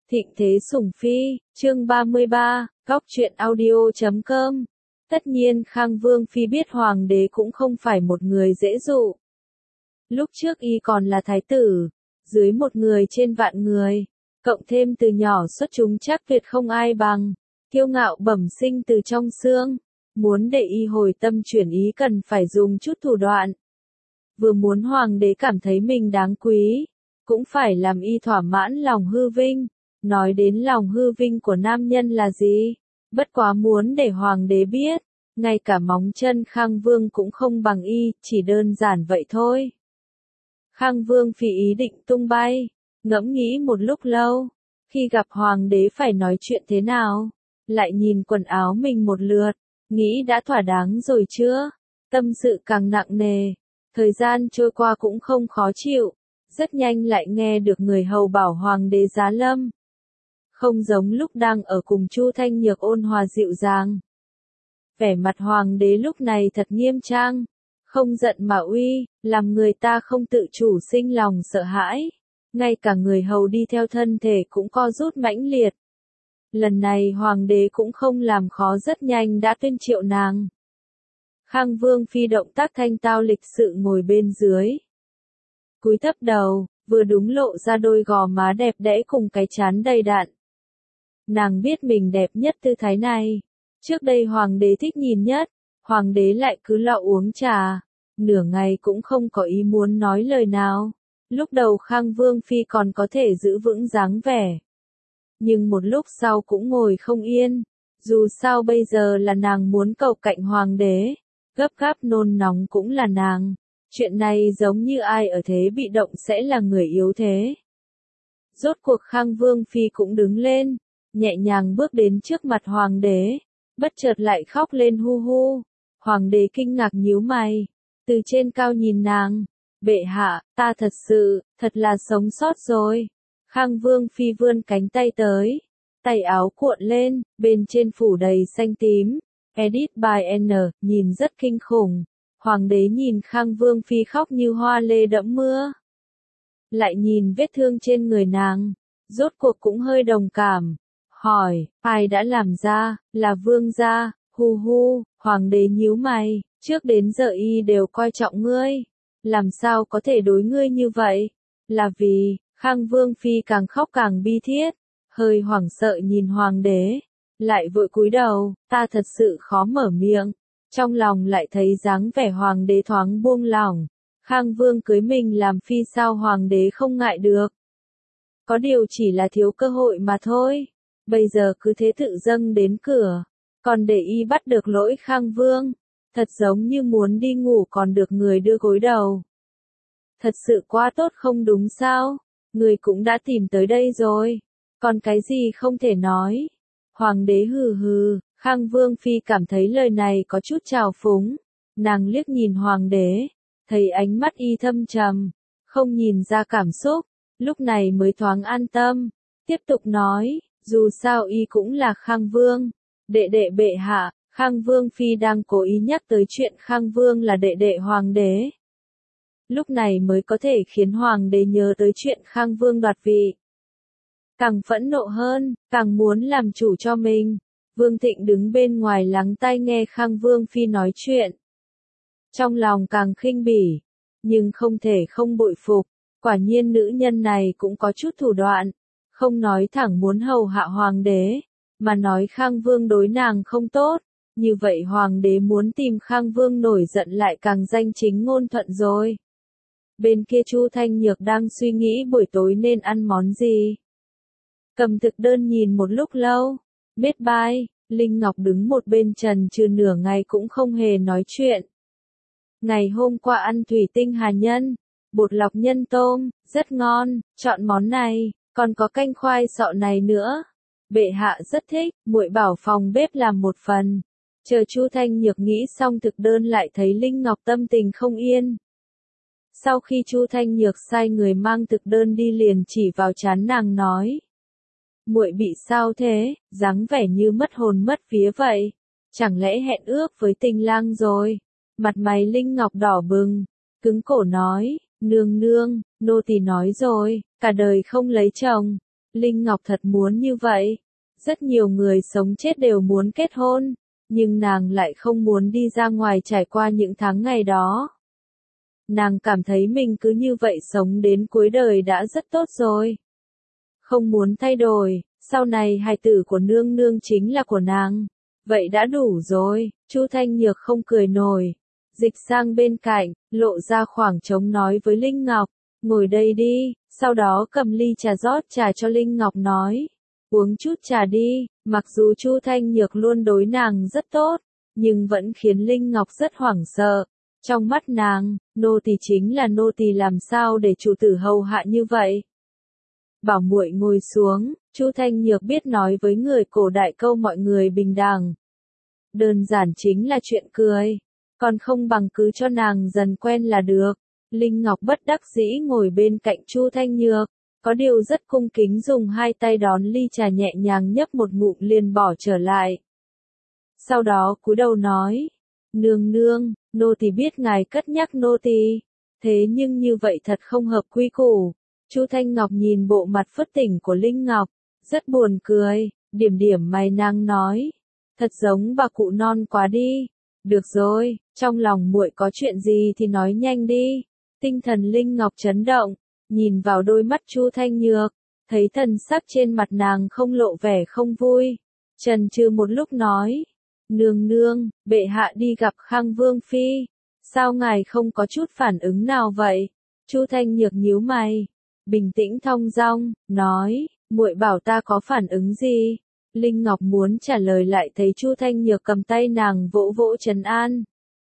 Thịnh thế sủng phi, chương 33, góc truyện audio.com. Tất nhiên Khang Vương Phi biết hoàng đế cũng không phải một người dễ dụ. Lúc trước y còn là thái tử, dưới một người trên vạn người, cộng thêm từ nhỏ xuất chúng chắc tuyệt không ai bằng, kiêu ngạo bẩm sinh từ trong xương, muốn để y hồi tâm chuyển ý cần phải dùng chút thủ đoạn. Vừa muốn hoàng đế cảm thấy mình đáng quý, cũng phải làm y thỏa mãn lòng hư vinh. Nói đến lòng hư vinh của nam nhân là gì? Bất quá muốn để hoàng đế biết, ngay cả móng chân Khang Vương cũng không bằng y, chỉ đơn giản vậy thôi. Khang Vương Phi ý định tung bay, ngẫm nghĩ một lúc lâu, khi gặp hoàng đế phải nói chuyện thế nào, lại nhìn quần áo mình một lượt, nghĩ đã thỏa đáng rồi chưa? Tâm sự càng nặng nề, thời gian trôi qua cũng không khó chịu, rất nhanh lại nghe được người hầu bảo hoàng đế giá lâm. Không giống lúc đang ở cùng Chu Thanh Nhược ôn hòa dịu dàng. Vẻ mặt hoàng đế lúc này thật nghiêm trang, không giận mà uy, làm người ta không tự chủ sinh lòng sợ hãi. Ngay cả người hầu đi theo thân thể cũng co rút mãnh liệt. Lần này hoàng đế cũng không làm khó, rất nhanh đã tuyên triệu nàng. Khang Vương Phi động tác thanh tao lịch sự ngồi bên dưới. Cúi thấp đầu, vừa đúng lộ ra đôi gò má đẹp đẽ cùng cái trán đầy đặn. Nàng biết mình đẹp nhất tư thái này. Trước đây hoàng đế thích nhìn nhất, hoàng đế lại cứ lọ uống trà, nửa ngày cũng không có ý muốn nói lời nào. Lúc đầu Khang Vương Phi còn có thể giữ vững dáng vẻ. Nhưng một lúc sau cũng ngồi không yên, dù sao bây giờ là nàng muốn cầu cạnh hoàng đế, gấp gáp nôn nóng cũng là nàng. Chuyện này giống như ai ở thế bị động sẽ là người yếu thế. Rốt cuộc Khang Vương Phi cũng đứng lên, nhẹ nhàng bước đến trước mặt hoàng đế, bất chợt lại khóc lên hu hu. Hoàng đế kinh ngạc nhíu mày, từ trên cao nhìn nàng, bệ hạ, ta thật là sống sót rồi. Khang Vương Phi vươn cánh tay tới, tay áo cuộn lên, bên trên phủ đầy xanh tím, edit by N, nhìn rất kinh khủng. Hoàng đế nhìn Khang Vương Phi khóc như hoa lê đẫm mưa. Lại nhìn vết thương trên người nàng, rốt cuộc cũng hơi đồng cảm. Hỏi, ai đã làm ra, là vương gia, hu hu, hoàng đế nhíu mày, trước đến giờ y đều coi trọng ngươi. Làm sao có thể đối ngươi như vậy? Là vì, Khang Vương Phi càng khóc càng bi thiết, hơi hoảng sợ nhìn hoàng đế, lại vội cúi đầu, ta thật sự khó mở miệng. Trong lòng lại thấy dáng vẻ hoàng đế thoáng buông lỏng, Khang Vương cưới mình làm phi sao hoàng đế không ngại được. Có điều chỉ là thiếu cơ hội mà thôi, bây giờ cứ thế tự dâng đến cửa, còn để y bắt được lỗi Khang Vương, thật giống như muốn đi ngủ còn được người đưa gối đầu. Thật sự quá tốt không đúng sao, người cũng đã tìm tới đây rồi, còn cái gì không thể nói. Hoàng đế hừ hừ. Khang Vương Phi cảm thấy lời này có chút trào phúng, nàng liếc nhìn hoàng đế, thấy ánh mắt y thâm trầm, không nhìn ra cảm xúc, lúc này mới thoáng an tâm, tiếp tục nói, dù sao y cũng là Khang Vương, đệ đệ bệ hạ. Khang Vương Phi đang cố ý nhắc tới chuyện Khang Vương là đệ đệ hoàng đế. Lúc này mới có thể khiến hoàng đế nhớ tới chuyện Khang Vương đoạt vị. Càng phẫn nộ hơn, càng muốn làm chủ cho mình. Vương Thịnh đứng bên ngoài lắng tai nghe Khang Vương Phi nói chuyện. Trong lòng càng khinh bỉ, nhưng không thể không bội phục, quả nhiên nữ nhân này cũng có chút thủ đoạn, không nói thẳng muốn hầu hạ hoàng đế, mà nói Khang Vương đối nàng không tốt, như vậy hoàng đế muốn tìm Khang Vương nổi giận lại càng danh chính ngôn thuận rồi. Bên kia Chu Thanh Nhược đang suy nghĩ buổi tối nên ăn món gì. Cầm thực đơn nhìn một lúc lâu. Biết bai, Linh Ngọc đứng một bên trần trừ nửa ngày cũng không hề nói chuyện. Ngày hôm qua ăn thủy tinh hà nhân, bột lọc nhân tôm, rất ngon, chọn món này, còn có canh khoai sọ này nữa. Bệ hạ rất thích, muội bảo phòng bếp làm một phần. Chờ Chu Thanh Nhược nghĩ xong thực đơn lại thấy Linh Ngọc tâm tình không yên. Sau khi Chu Thanh Nhược sai người mang thực đơn đi liền chỉ vào trán nàng nói. Muội bị sao thế, dáng vẻ như mất hồn mất vía vậy, chẳng lẽ hẹn ước với Tình Lang rồi? Mặt mày Linh Ngọc đỏ bừng, cứng cổ nói, nương nương, nô tỳ nói rồi, cả đời không lấy chồng, Linh Ngọc thật muốn như vậy. Rất nhiều người sống chết đều muốn kết hôn, nhưng nàng lại không muốn đi ra ngoài trải qua những tháng ngày đó. Nàng cảm thấy mình cứ như vậy sống đến cuối đời đã rất tốt rồi. Không muốn thay đổi, sau này hài tử của nương nương chính là của nàng. Vậy đã đủ rồi, Chu Thanh Nhược không cười nổi. Dịch sang bên cạnh, lộ ra khoảng trống nói với Linh Ngọc, ngồi đây đi, sau đó cầm ly trà rót trà cho Linh Ngọc nói. Uống chút trà đi, mặc dù Chu Thanh Nhược luôn đối nàng rất tốt, nhưng vẫn khiến Linh Ngọc rất hoảng sợ. Trong mắt nàng, nô tỳ chính là nô tỳ, làm sao để chủ tử hầu hạ như vậy? Bảo muội ngồi xuống, Chu Thanh Nhược biết nói với người cổ đại câu mọi người bình đẳng. Đơn giản chính là chuyện cười, còn không bằng cứ cho nàng dần quen là được. Linh Ngọc bất đắc dĩ ngồi bên cạnh Chu Thanh Nhược, có điều rất cung kính dùng hai tay đón ly trà nhẹ nhàng nhấp một ngụm liền bỏ trở lại. Sau đó cúi đầu nói, nương nương, nô tỳ biết ngài cất nhắc nô tỳ, thế nhưng như vậy thật không hợp quy củ. Chu Thanh Ngọc nhìn bộ mặt phớt tỉnh của Linh Ngọc, rất buồn cười, điểm điểm mày nàng nói, thật giống bà cụ non quá đi. Được rồi, trong lòng muội có chuyện gì thì nói nhanh đi. Tinh thần Linh Ngọc chấn động, nhìn vào đôi mắt Chu Thanh Nhược, thấy thần sắc trên mặt nàng không lộ vẻ không vui. Chần chừ một lúc nói, nương nương, bệ hạ đi gặp Khang Vương Phi, sao ngài không có chút phản ứng nào vậy? Chu Thanh Nhược nhíu mày, bình tĩnh thong dong, nói, muội bảo ta có phản ứng gì? Linh Ngọc muốn trả lời lại thấy Chu Thanh Nhược cầm tay nàng vỗ vỗ trấn an.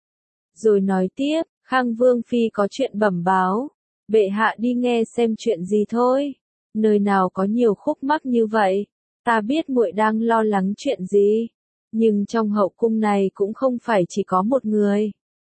Rồi nói tiếp, Khang Vương Phi có chuyện bẩm báo, bệ hạ đi nghe xem chuyện gì thôi. Nơi nào có nhiều khúc mắc như vậy, ta biết muội đang lo lắng chuyện gì, nhưng trong hậu cung này cũng không phải chỉ có một người.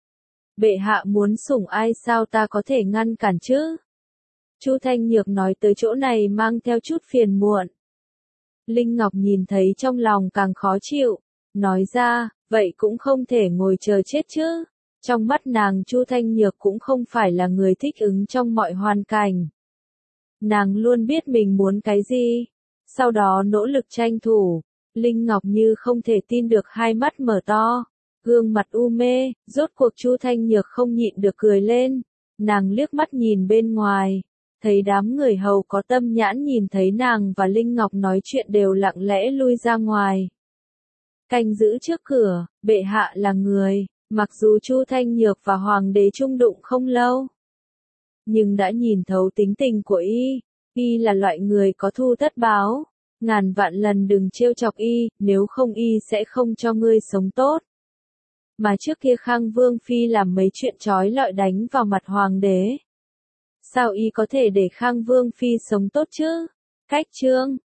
Bệ hạ muốn sủng ai sao ta có thể ngăn cản chứ? Chu Thanh Nhược nói tới chỗ này mang theo chút phiền muộn. Linh Ngọc nhìn thấy trong lòng càng khó chịu, nói ra, vậy cũng không thể ngồi chờ chết chứ. Trong mắt nàng Chu Thanh Nhược cũng không phải là người thích ứng trong mọi hoàn cảnh. Nàng luôn biết mình muốn cái gì, sau đó nỗ lực tranh thủ. Linh Ngọc như không thể tin được hai mắt mở to, gương mặt u mê, rốt cuộc Chu Thanh Nhược không nhịn được cười lên. Nàng liếc mắt nhìn bên ngoài, thấy đám người hầu có tâm nhãn nhìn thấy nàng và Linh Ngọc nói chuyện đều lặng lẽ lui ra ngoài. Canh giữ trước cửa, bệ hạ là người, mặc dù Chu Thanh Nhược và Hoàng đế chung đụng không lâu, nhưng đã nhìn thấu tính tình của y là loại người có thù tất báo. Ngàn vạn lần đừng trêu chọc y, nếu không y sẽ không cho ngươi sống tốt. Mà trước kia Khang Vương Phi làm mấy chuyện trói lọi đánh vào mặt Hoàng đế. Sao y có thể để Khang Vương Phi sống tốt chứ? Cách chương